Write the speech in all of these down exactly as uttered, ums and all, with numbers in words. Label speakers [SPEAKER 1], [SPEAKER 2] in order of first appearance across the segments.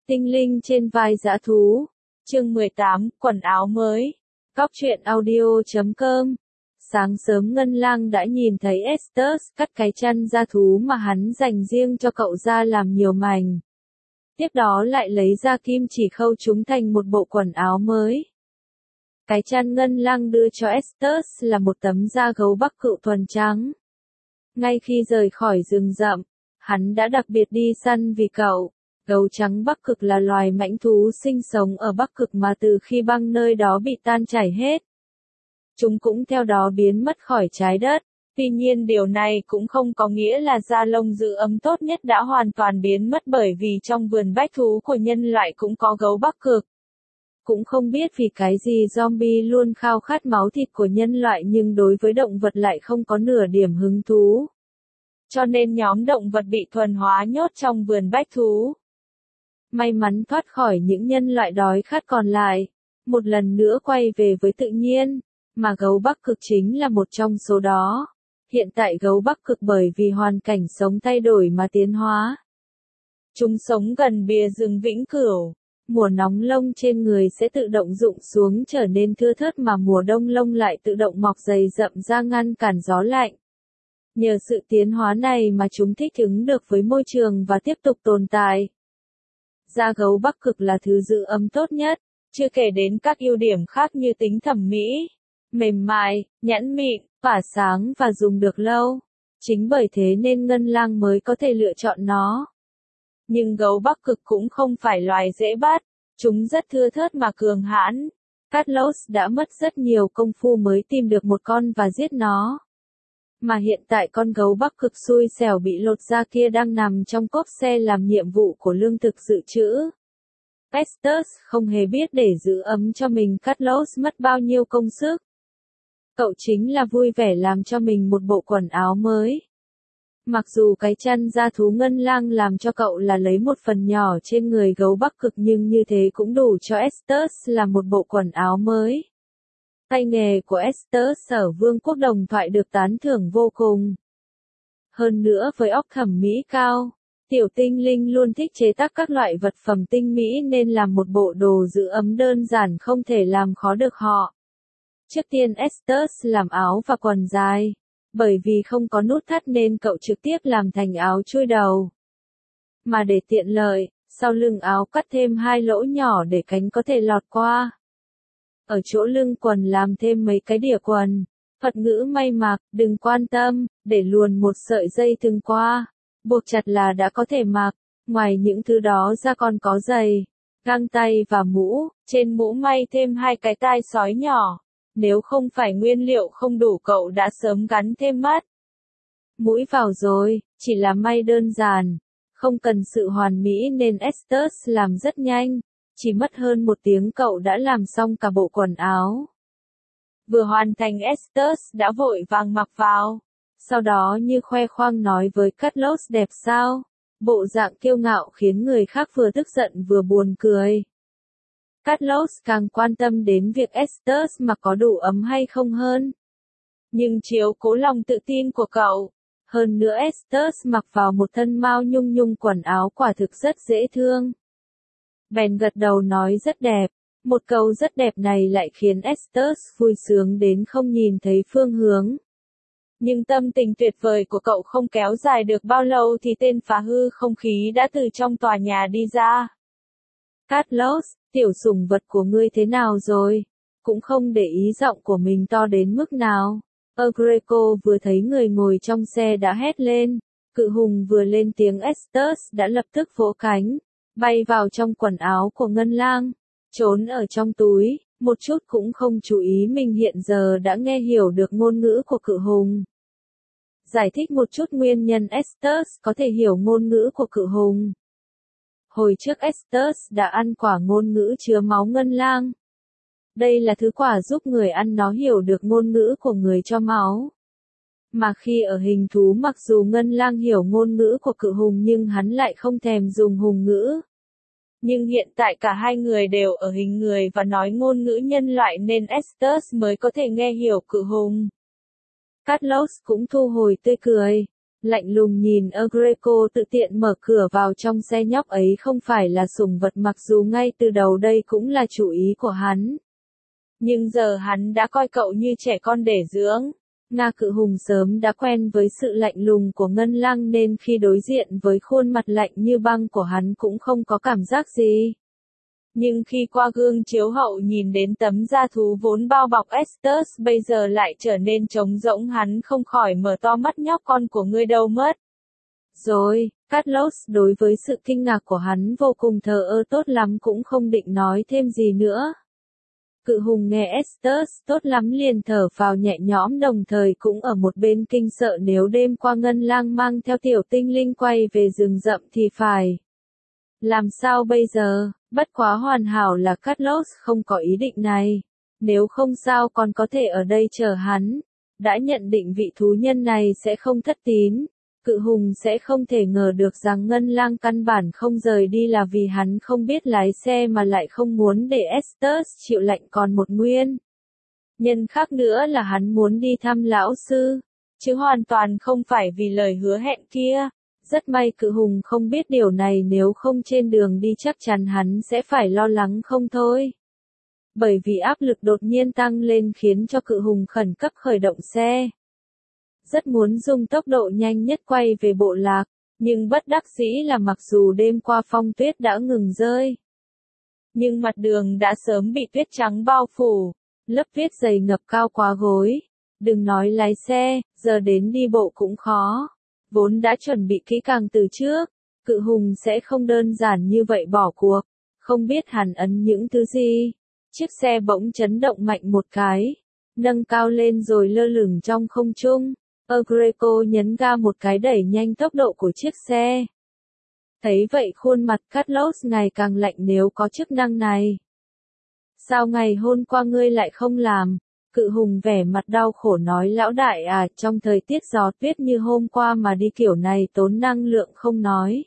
[SPEAKER 1] Tinh linh trên vai dã thú. Chương mười tám, quần áo mới. Cóc truyện audio chấm com. Sáng sớm Ngân Lang đã nhìn thấy Estes cắt cái chăn dã thú mà hắn dành riêng cho cậu ra làm nhiều mảnh. Tiếp đó lại lấy ra kim chỉ khâu chúng thành một bộ quần áo mới. Cái chăn Ngân Lang đưa cho Estes là một tấm da gấu Bắc Cự thuần trắng. Ngay khi rời khỏi rừng rậm, hắn đã đặc biệt đi săn vì cậu. Gấu trắng Bắc Cực là loài mãnh thú sinh sống ở Bắc Cực mà từ khi băng nơi đó bị tan chảy hết, chúng cũng theo đó biến mất khỏi trái đất. Tuy nhiên điều này cũng không có nghĩa là da lông giữ ấm tốt nhất đã hoàn toàn biến mất, bởi vì trong vườn bách thú của nhân loại cũng có gấu Bắc Cực. Cũng không biết vì cái gì zombie luôn khao khát máu thịt của nhân loại nhưng đối với động vật lại không có nửa điểm hứng thú. Cho nên nhóm động vật bị thuần hóa nhốt trong vườn bách thú. May mắn thoát khỏi những nhân loại đói khát còn lại, một lần nữa quay về với tự nhiên, mà gấu Bắc Cực chính là một trong số đó. Hiện tại gấu Bắc Cực bởi vì hoàn cảnh sống thay đổi mà tiến hóa. Chúng sống gần bìa rừng vĩnh cửu, mùa nóng lông trên người sẽ tự động rụng xuống trở nên thưa thớt mà mùa đông lông lại tự động mọc dày rậm ra ngăn cản gió lạnh. Nhờ sự tiến hóa này mà chúng thích ứng được với môi trường và tiếp tục tồn tại. Da gấu Bắc Cực là thứ giữ ấm tốt nhất, chưa kể đến các ưu điểm khác như tính thẩm mỹ, mềm mại, nhẵn mịn, tỏa sáng và dùng được lâu. Chính bởi thế nên Ngân Lang mới có thể lựa chọn nó. Nhưng gấu Bắc Cực cũng không phải loài dễ bắt, chúng rất thưa thớt mà cường hãn. Carlos đã mất rất nhiều công phu mới tìm được một con và giết nó. Mà hiện tại con gấu Bắc Cực xui xẻo bị lột da kia đang nằm trong cốp xe làm nhiệm vụ của lương thực dự trữ. Estes không hề biết để giữ ấm cho mình Carlos mất bao nhiêu công sức. Cậu chính là vui vẻ làm cho mình một bộ quần áo mới. Mặc dù cái chăn da thú Ngân Lang làm cho cậu là lấy một phần nhỏ trên người gấu Bắc Cực nhưng như thế cũng đủ cho Estes làm một bộ quần áo mới. Tay nghề của Estes ở Vương quốc Đồng Thoại được tán thưởng vô cùng. Hơn nữa với óc thẩm mỹ cao, tiểu tinh linh luôn thích chế tác các loại vật phẩm tinh mỹ nên làm một bộ đồ giữ ấm đơn giản không thể làm khó được họ. Trước tiên Estes làm áo và quần dài, bởi vì không có nút thắt nên cậu trực tiếp làm thành áo chui đầu. Mà để tiện lợi, sau lưng áo cắt thêm hai lỗ nhỏ để cánh có thể lọt qua. Ở chỗ lưng quần làm thêm mấy cái đỉa quần. Phật ngữ may mặc, đừng quan tâm, để luồn một sợi dây thừng qua, buộc chặt là đã có thể mặc. Ngoài những thứ đó ra còn có giày, găng tay và mũ. Trên mũ may thêm hai cái tai sói nhỏ. Nếu không phải nguyên liệu không đủ cậu đã sớm gắn thêm mắt. Mũi vào rồi, chỉ là may đơn giản, không cần sự hoàn mỹ nên Estes làm rất nhanh. Chỉ mất hơn một tiếng cậu đã làm xong cả bộ quần áo. Vừa hoàn thành Estes đã vội vàng mặc vào. Sau đó như khoe khoang nói với Carlos đẹp sao. Bộ dạng kiêu ngạo khiến người khác vừa tức giận vừa buồn cười. Carlos càng quan tâm đến việc Estes mặc có đủ ấm hay không hơn. Nhưng chiếu cố lòng tự tin của cậu. Hơn nữa Estes mặc vào một thân mao nhung nhung quần áo quả thực rất dễ thương. Bèn gật đầu nói rất đẹp. Một câu rất đẹp này lại khiến Estes vui sướng đến không nhìn thấy phương hướng. Nhưng tâm tình tuyệt vời của cậu không kéo dài được bao lâu thì tên phá hư không khí đã từ trong tòa nhà đi ra. Carlos, tiểu sủng vật của ngươi thế nào rồi? Cũng không để ý giọng của mình to đến mức nào. Agreco vừa thấy người ngồi trong xe đã hét lên. Cự hùng vừa lên tiếng Estes đã lập tức vỗ cánh, bay vào trong quần áo của Ngân Lang, trốn ở trong túi, một chút cũng không chú ý mình hiện giờ đã nghe hiểu được ngôn ngữ của cự hùng. Giải thích một chút nguyên nhân Estes có thể hiểu ngôn ngữ của cự hùng. Hồi trước Estes đã ăn quả ngôn ngữ chứa máu Ngân Lang. Đây là thứ quả giúp người ăn nó hiểu được ngôn ngữ của người cho máu. Mà khi ở hình thú mặc dù Ngân Lang hiểu ngôn ngữ của cự hùng nhưng hắn lại không thèm dùng hùng ngữ. Nhưng hiện tại cả hai người đều ở hình người và nói ngôn ngữ nhân loại nên Estes mới có thể nghe hiểu cự hùng. Carlos cũng thu hồi tươi cười. Lạnh lùng nhìn Agreco tự tiện mở cửa vào trong xe, nhóc ấy không phải là sủng vật mặc dù ngay từ đầu đây cũng là chủ ý của hắn. Nhưng giờ hắn đã coi cậu như trẻ con để dưỡng. Nga Cự Hùng sớm đã quen với sự lạnh lùng của Ngân Lăng nên khi đối diện với khuôn mặt lạnh như băng của hắn cũng không có cảm giác gì. Nhưng khi qua gương chiếu hậu nhìn đến tấm da thú vốn bao bọc Estes bây giờ lại trở nên trống rỗng, hắn không khỏi mở to mắt. Nhóc con của ngươi đâu mất rồi? Carlos đối với sự kinh ngạc của hắn vô cùng thờ ơ, tốt lắm cũng không định nói thêm gì nữa. Cự Hùng nghe Estes tốt lắm liền thở phào nhẹ nhõm, đồng thời cũng ở một bên kinh sợ nếu đêm qua Ngân Lang mang theo tiểu tinh linh quay về rừng rậm thì phải làm sao bây giờ? Bất quá hoàn hảo là Carlos không có ý định này. Nếu không sao còn có thể ở đây chờ hắn. Đã nhận định vị thú nhân này sẽ không thất tín. Cự Hùng sẽ không thể ngờ được rằng Ngân Lang căn bản không rời đi là vì hắn không biết lái xe mà lại không muốn để Estes chịu lạnh, còn một nguyên nhân khác nữa là hắn muốn đi thăm lão sư, chứ hoàn toàn không phải vì lời hứa hẹn kia. Rất may Cự Hùng không biết điều này, nếu không trên đường đi chắc chắn hắn sẽ phải lo lắng không thôi. Bởi vì áp lực đột nhiên tăng lên khiến cho Cự Hùng khẩn cấp khởi động xe. Rất muốn dùng tốc độ nhanh nhất quay về bộ lạc, nhưng bất đắc dĩ là mặc dù đêm qua phong tuyết đã ngừng rơi, nhưng mặt đường đã sớm bị tuyết trắng bao phủ, lớp tuyết dày ngập cao quá gối. Đừng nói lái xe, giờ đến đi bộ cũng khó. Vốn đã chuẩn bị kỹ càng từ trước, Cự Hùng sẽ không đơn giản như vậy bỏ cuộc. Không biết hắn ấn những thứ gì. Chiếc xe bỗng chấn động mạnh một cái, nâng cao lên rồi lơ lửng trong không trung. Agreco nhấn ga một cái đẩy nhanh tốc độ của chiếc xe. Thấy vậy khuôn mặt Carlos ngày càng lạnh, nếu có chức năng này, sao ngày hôm qua ngươi lại không làm? Cự Hùng vẻ mặt đau khổ nói, lão đại à, trong thời tiết gió tuyết như hôm qua mà đi kiểu này tốn năng lượng không nói,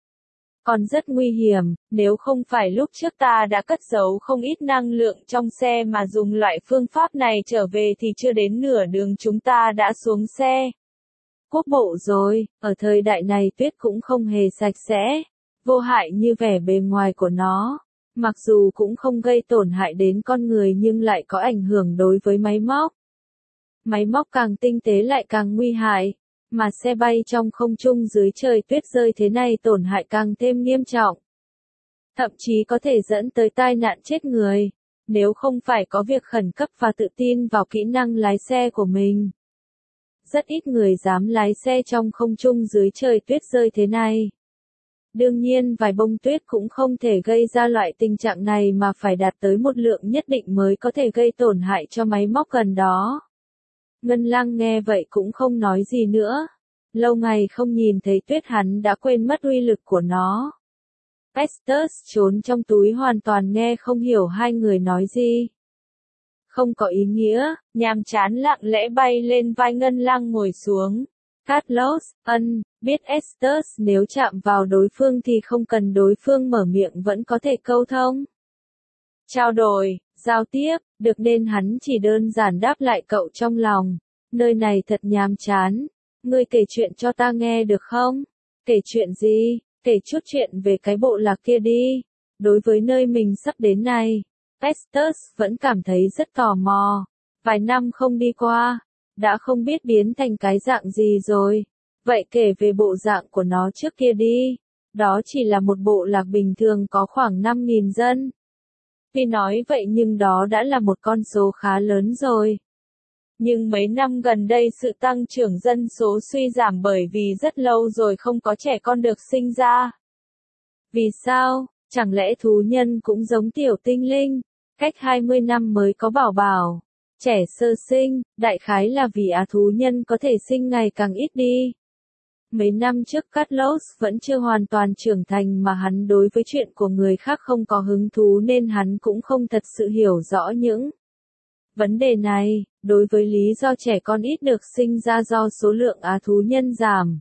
[SPEAKER 1] còn rất nguy hiểm. Nếu không phải lúc trước ta đã cất giấu không ít năng lượng trong xe mà dùng loại phương pháp này trở về thì chưa đến nửa đường chúng ta đã xuống xe quốc bộ rồi. Ở thời đại này tuyết cũng không hề sạch sẽ, vô hại như vẻ bề ngoài của nó. Mặc dù cũng không gây tổn hại đến con người nhưng lại có ảnh hưởng đối với máy móc. Máy móc càng tinh tế lại càng nguy hại, mà xe bay trong không trung dưới trời tuyết rơi thế này tổn hại càng thêm nghiêm trọng. Thậm chí có thể dẫn tới tai nạn chết người, nếu không phải có việc khẩn cấp và tự tin vào kỹ năng lái xe của mình. Rất ít người dám lái xe trong không trung dưới trời tuyết rơi thế này. Đương nhiên vài bông tuyết cũng không thể gây ra loại tình trạng này mà phải đạt tới một lượng nhất định mới có thể gây tổn hại cho máy móc gần đó. Ngân Lang nghe vậy cũng không nói gì nữa. Lâu ngày không nhìn thấy tuyết hắn đã quên mất uy lực của nó. Estes trốn trong túi hoàn toàn nghe không hiểu hai người nói gì. Không có ý nghĩa, nhàm chán lặng lẽ bay lên vai Ngân Lang ngồi xuống. Carlos, ân, biết Estes nếu chạm vào đối phương thì không cần đối phương mở miệng vẫn có thể câu thông. Trao đổi, giao tiếp, được nên hắn chỉ đơn giản đáp lại cậu trong lòng. Nơi này thật nhàm chán. Ngươi kể chuyện cho ta nghe được không? Kể chuyện gì? Kể chút chuyện về cái bộ lạc kia đi. Đối với nơi mình sắp đến này, Estes vẫn cảm thấy rất tò mò. Vài năm không đi qua, đã không biết biến thành cái dạng gì rồi. Vậy kể về bộ dạng của nó trước kia đi. Đó chỉ là một bộ lạc bình thường có khoảng năm nghìn dân. Tuy nói vậy nhưng đó đã là một con số khá lớn rồi. Nhưng mấy năm gần đây sự tăng trưởng dân số suy giảm bởi vì rất lâu rồi không có trẻ con được sinh ra. Vì sao? Chẳng lẽ thú nhân cũng giống tiểu tinh linh, cách hai mươi năm mới có bảo bảo? Trẻ sơ sinh, đại khái là vì á thú nhân có thể sinh ngày càng ít đi. Mấy năm trước Carlos vẫn chưa hoàn toàn trưởng thành mà hắn đối với chuyện của người khác không có hứng thú nên hắn cũng không thật sự hiểu rõ những vấn đề này. Đối với lý do trẻ con ít được sinh ra do số lượng á thú nhân giảm,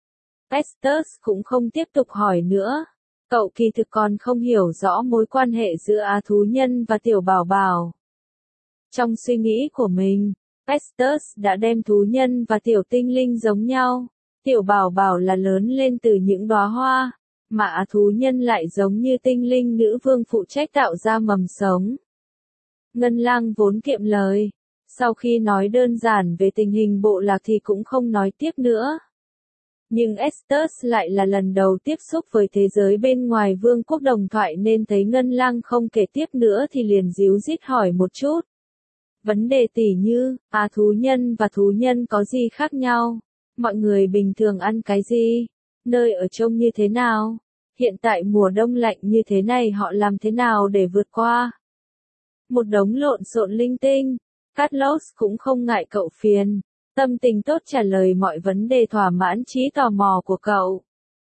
[SPEAKER 1] Estes cũng không tiếp tục hỏi nữa. Cậu kỳ thực còn không hiểu rõ mối quan hệ giữa á thú nhân và tiểu bảo bảo. Trong suy nghĩ của mình, Estes đã đem thú nhân và tiểu tinh linh giống nhau. Tiểu bảo bảo là lớn lên từ những đóa hoa, mà á thú nhân lại giống như tinh linh nữ vương phụ trách tạo ra mầm sống. Ngân lang vốn kiệm lời, sau khi nói đơn giản về tình hình bộ lạc thì cũng không nói tiếp nữa. Nhưng Estes lại là lần đầu tiếp xúc với thế giới bên ngoài vương quốc đồng thoại nên thấy Ngân lang không kể tiếp nữa thì liền díu dít hỏi một chút. Vấn đề tỉ như, á thú nhân và thú nhân có gì khác nhau? Mọi người bình thường ăn cái gì? Nơi ở trông như thế nào? Hiện tại mùa đông lạnh như thế này họ làm thế nào để vượt qua? Một đống lộn xộn linh tinh. Carlos cũng không ngại cậu phiền. Tâm tình tốt trả lời mọi vấn đề thỏa mãn trí tò mò của cậu.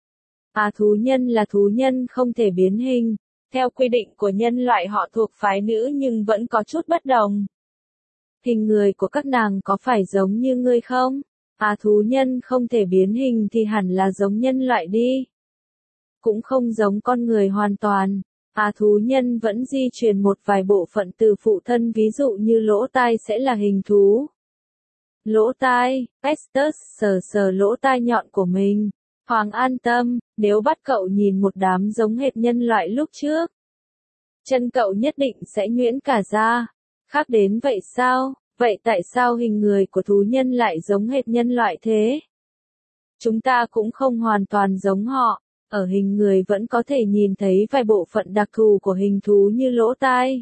[SPEAKER 1] Á thú nhân là thú nhân không thể biến hình. Theo quy định của nhân loại họ thuộc phái nữ nhưng vẫn có chút bất đồng. Hình người của các nàng có phải giống như ngươi không? Á thú nhân không thể biến hình thì hẳn là giống nhân loại đi. Cũng không giống con người hoàn toàn. Á thú nhân vẫn di truyền một vài bộ phận từ phụ thân, ví dụ như lỗ tai sẽ là hình thú. Lỗ tai, Estes sờ sờ lỗ tai nhọn của mình. Hoàng an tâm, nếu bắt cậu nhìn một đám giống hệt nhân loại lúc trước, chân cậu nhất định sẽ nhuyễn cả ra. Khác đến vậy sao? Vậy tại sao hình người của thú nhân lại giống hệt nhân loại thế? Chúng ta cũng không hoàn toàn giống họ. Ở hình người vẫn có thể nhìn thấy vài bộ phận đặc thù của hình thú như lỗ tai,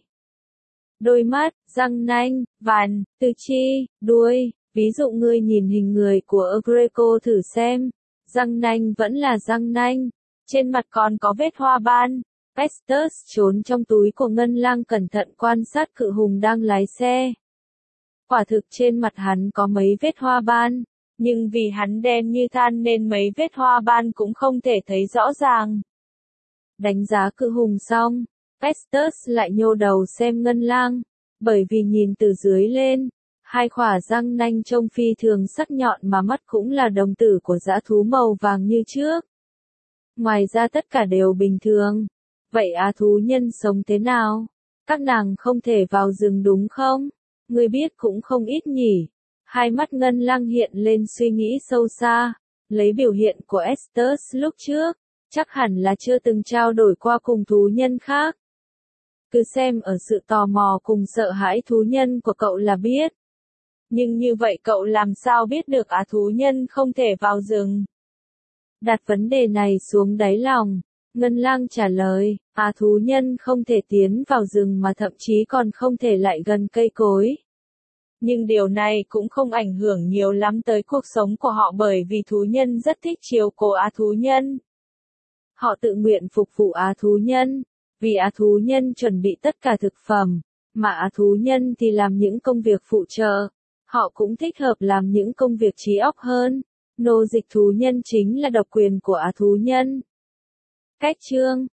[SPEAKER 1] đôi mắt, răng nanh, vằn, tư chi, đuôi. Ví dụ ngươi nhìn hình người của Agreco thử xem. Răng nanh vẫn là răng nanh. Trên mặt còn có vết hoa ban. Estes trốn trong túi của Ngân lang cẩn thận quan sát cự hùng đang lái xe. Quả thực trên mặt hắn có mấy vết hoa ban. Nhưng vì hắn đen như than nên mấy vết hoa ban cũng không thể thấy rõ ràng. Đánh giá cự hùng xong, Estes lại nhô đầu xem Ngân lang. Bởi vì nhìn từ dưới lên, hai khỏa răng nanh trông phi thường sắc nhọn mà mắt cũng là đồng tử của dã thú màu vàng như trước. Ngoài ra tất cả đều bình thường. Vậy á thú nhân sống thế nào? Các nàng không thể vào rừng đúng không? Ngươi biết cũng không ít nhỉ. Hai mắt Ngân lang hiện lên suy nghĩ sâu xa. Lấy biểu hiện của Estes lúc trước, chắc hẳn là chưa từng trao đổi qua cùng thú nhân khác. Cứ xem ở sự tò mò cùng sợ hãi thú nhân của cậu là biết. Nhưng như vậy cậu làm sao biết được á thú nhân không thể vào rừng? Đặt vấn đề này xuống đáy lòng, Ngân lang trả lời, á thú nhân không thể tiến vào rừng mà thậm chí còn không thể lại gần cây cối. Nhưng điều này cũng không ảnh hưởng nhiều lắm tới cuộc sống của họ bởi vì thú nhân rất thích chiều cố á thú nhân. Họ tự nguyện phục vụ á thú nhân, vì á thú nhân chuẩn bị tất cả thực phẩm, mà á thú nhân thì làm những công việc phụ trợ. Họ cũng thích hợp làm những công việc trí óc hơn. Nô dịch thú nhân chính là độc quyền của á thú nhân. Cách chương